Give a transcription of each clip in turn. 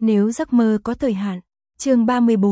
Nếu giấc mơ có thời hạn. Chương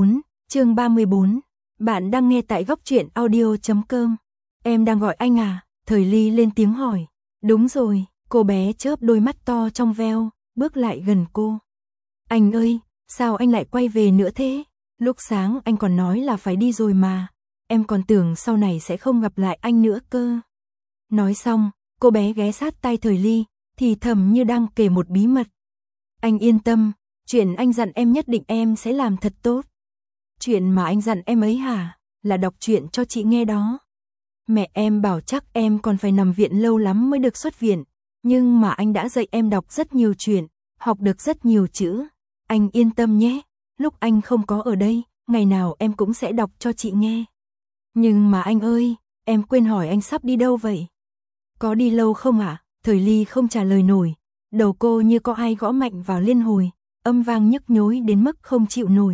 34. Bạn đang nghe tại goctruyện.audio.com. Em đang gọi anh à? Thời Ly lên tiếng hỏi. Đúng rồi, cô bé chớp đôi mắt to trong veo, bước lại gần cô. Anh ơi, sao anh lại quay về nữa thế? Lúc sáng anh còn nói là phải đi rồi mà. Em còn tưởng sau này sẽ không gặp lại anh nữa cơ. Nói xong, cô bé ghé sát tai Thời Ly, thì thầm như đang kể một bí mật. Anh yên tâm, chuyện anh dặn em nhất định em sẽ làm thật tốt. Chuyện mà anh dặn em ấy hả? Là đọc truyện cho chị nghe đó. Mẹ em bảo chắc em còn phải nằm viện lâu lắm mới được xuất viện. Nhưng mà anh đã dạy em đọc rất nhiều chuyện, học được rất nhiều chữ. Anh yên tâm nhé, lúc anh không có ở đây, ngày nào em cũng sẽ đọc cho chị nghe. Nhưng mà anh ơi, em quên hỏi anh sắp đi đâu vậy? Có đi lâu không ạ? Thời Ly không trả lời nổi. Đầu cô như có ai gõ mạnh vào liên hồi, âm vang nhức nhối đến mức không chịu nổi.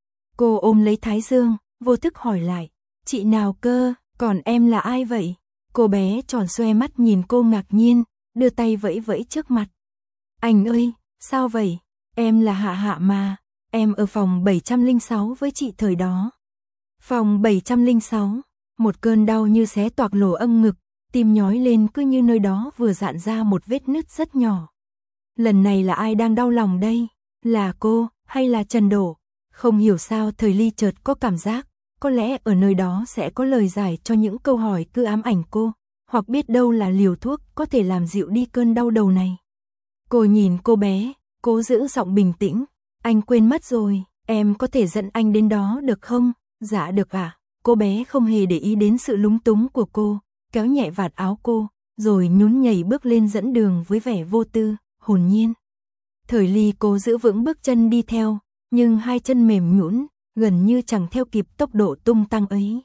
Cô ôm lấy thái dương, vô thức hỏi lại. Chị nào cơ, còn em là ai vậy? Cô bé tròn xoe mắt nhìn cô ngạc nhiên, đưa tay vẫy vẫy trước mặt. Anh ơi, sao vậy? Em là Hạ Hạ mà, em ở phòng 706 với chị thời đó. Phòng 706, một cơn đau như xé toạc lỗ âm ngực, tim nhói lên cứ như nơi đó vừa rạn ra một vết nứt rất nhỏ. Lần này là ai đang đau lòng đây? Là cô, hay là Trần Đổ? Không hiểu sao Thời Ly chợt có cảm giác, có lẽ ở nơi đó sẽ có lời giải cho những câu hỏi cứ ám ảnh cô, hoặc biết đâu là liều thuốc có thể làm dịu đi cơn đau đầu này. Cô nhìn cô bé, cố giữ giọng bình tĩnh. Anh quên mất rồi, em có thể dẫn anh đến đó được không? Dạ được ạ. Cô bé không hề để ý đến sự lúng túng của cô, kéo nhẹ vạt áo cô, rồi nhún nhảy bước lên dẫn đường với vẻ vô tư, hồn nhiên. Thời Ly cố giữ vững bước chân đi theo, nhưng hai chân mềm nhũn, gần như chẳng theo kịp tốc độ tung tăng ấy.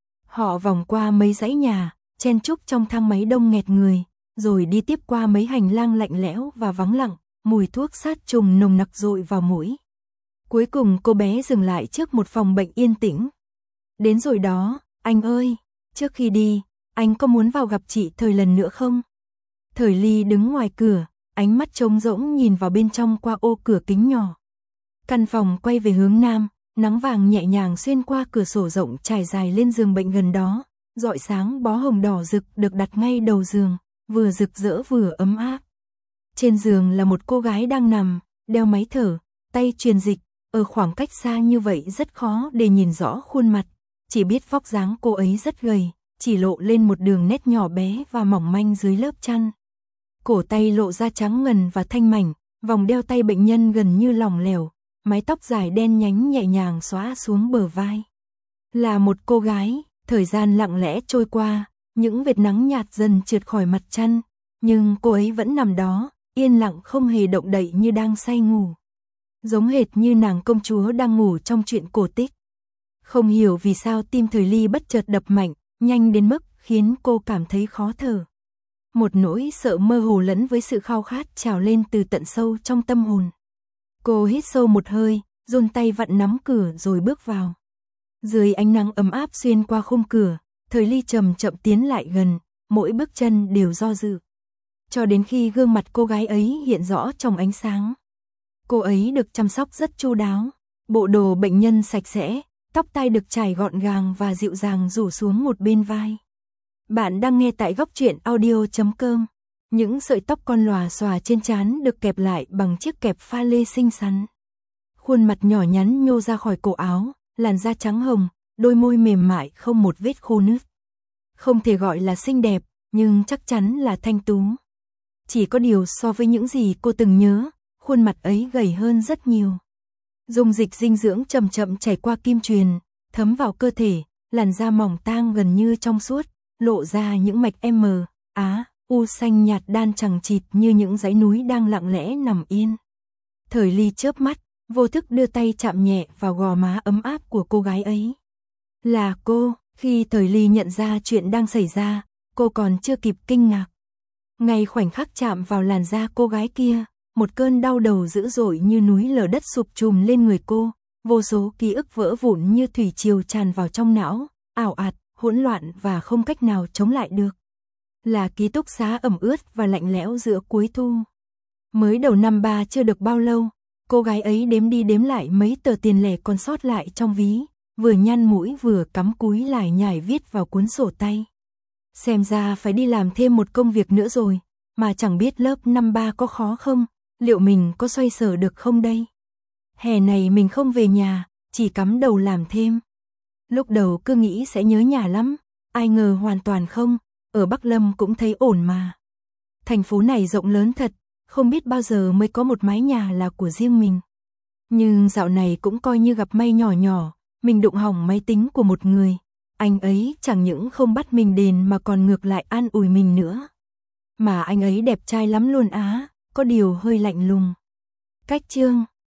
Họ vòng qua mấy dãy nhà, chen chúc trong thang máy đông nghẹt người, rồi đi tiếp qua mấy hành lang lạnh lẽo và vắng lặng, mùi thuốc sát trùng nồng nặc dội vào mũi. Cuối cùng cô bé dừng lại trước một phòng bệnh yên tĩnh. Đến rồi đó, anh ơi, trước khi đi, anh có muốn vào gặp chị Thời lần nữa không? Thời Ly đứng ngoài cửa, ánh mắt trống rỗng nhìn vào bên trong qua ô cửa kính nhỏ. Căn phòng quay về hướng nam, nắng vàng nhẹ nhàng xuyên qua cửa sổ rộng trải dài lên giường bệnh gần đó, rọi sáng bó hồng đỏ rực được đặt ngay đầu giường, vừa rực rỡ vừa ấm áp. Trên giường là một cô gái đang nằm, đeo máy thở, tay truyền dịch, ở khoảng cách xa như vậy rất khó để nhìn rõ khuôn mặt, chỉ biết vóc dáng cô ấy rất gầy, chỉ lộ lên một đường nét nhỏ bé và mỏng manh dưới lớp chăn. Cổ tay lộ ra trắng ngần và thanh mảnh, vòng đeo tay bệnh nhân gần như lỏng lẻo, mái tóc dài đen nhánh nhẹ nhàng xõa xuống bờ vai. Là một cô gái, thời gian lặng lẽ trôi qua, những vệt nắng nhạt dần trượt khỏi mặt chăn, nhưng cô ấy vẫn nằm đó, yên lặng không hề động đậy như đang say ngủ. Giống hệt như nàng công chúa đang ngủ trong truyện cổ tích. Không hiểu vì sao tim Thời Ly bất chợt đập mạnh, nhanh đến mức khiến cô cảm thấy khó thở. Một nỗi sợ mơ hồ lẫn với sự khao khát trào lên từ tận sâu trong tâm hồn. Cô hít sâu một hơi, giôn tay vặn nắm cửa rồi bước vào. Dưới ánh nắng ấm áp xuyên qua khung cửa, Thời Ly chậm chậm tiến lại gần, mỗi bước chân đều do dự. Cho đến khi gương mặt cô gái ấy hiện rõ trong ánh sáng. Cô ấy được chăm sóc rất chu đáo, bộ đồ bệnh nhân sạch sẽ, tóc tai được chải gọn gàng và dịu dàng rủ xuống một bên vai. Bạn đang nghe tại goctruyện.audio.com. Những sợi tóc con lòa xòa trên trán được kẹp lại bằng chiếc kẹp pha lê xinh xắn. Khuôn mặt nhỏ nhắn nhô ra khỏi cổ áo, làn da trắng hồng, đôi môi mềm mại không một vết khô nứt. Không thể gọi là xinh đẹp, nhưng chắc chắn là thanh tú. Chỉ có điều so với những gì cô từng nhớ, khuôn mặt ấy gầy hơn rất nhiều. Dung dịch dinh dưỡng chậm chậm chảy qua kim truyền, thấm vào cơ thể, làn da mỏng tang gần như trong suốt, lộ ra những mạch M, Á, U xanh nhạt đan chằng chịt như những dãy núi đang lặng lẽ nằm yên. Thời Ly chớp mắt, vô thức đưa tay chạm nhẹ vào gò má ấm áp của cô gái ấy. Là cô, khi Thời Ly nhận ra chuyện đang xảy ra, cô còn chưa kịp kinh ngạc. Ngay khoảnh khắc chạm vào làn da cô gái kia, một cơn đau đầu dữ dội như núi lở đất sụp trùm lên người cô, vô số ký ức vỡ vụn như thủy triều tràn vào trong não, ảo ạt, hỗn loạn và không cách nào chống lại được. Là ký túc xá ẩm ướt và lạnh lẽo giữa cuối thu. Mới đầu năm 3 chưa được bao lâu, Cô gái ấy đếm đi đếm lại mấy tờ tiền lẻ còn sót lại trong ví, vừa nhăn mũi vừa cắm cúi lải nhải viết vào cuốn sổ tay. Xem ra phải đi làm thêm một công việc nữa rồi, mà chẳng biết lớp năm 3 có khó không, liệu mình có xoay sở được không đây? Hè này mình không về nhà, chỉ cắm đầu làm thêm. Lúc đầu cứ nghĩ sẽ nhớ nhà lắm, ai ngờ hoàn toàn không, ở Bắc Lâm cũng thấy ổn mà. Thành phố này rộng lớn thật, không biết bao giờ mới có một mái nhà là của riêng mình. Nhưng dạo này cũng coi như gặp may nhỏ nhỏ, mình đụng hỏng máy tính của một người. Anh ấy chẳng những không bắt mình đền mà còn ngược lại an ủi mình nữa. Mà anh ấy đẹp trai lắm luôn á, có điều hơi lạnh lùng. Cách chương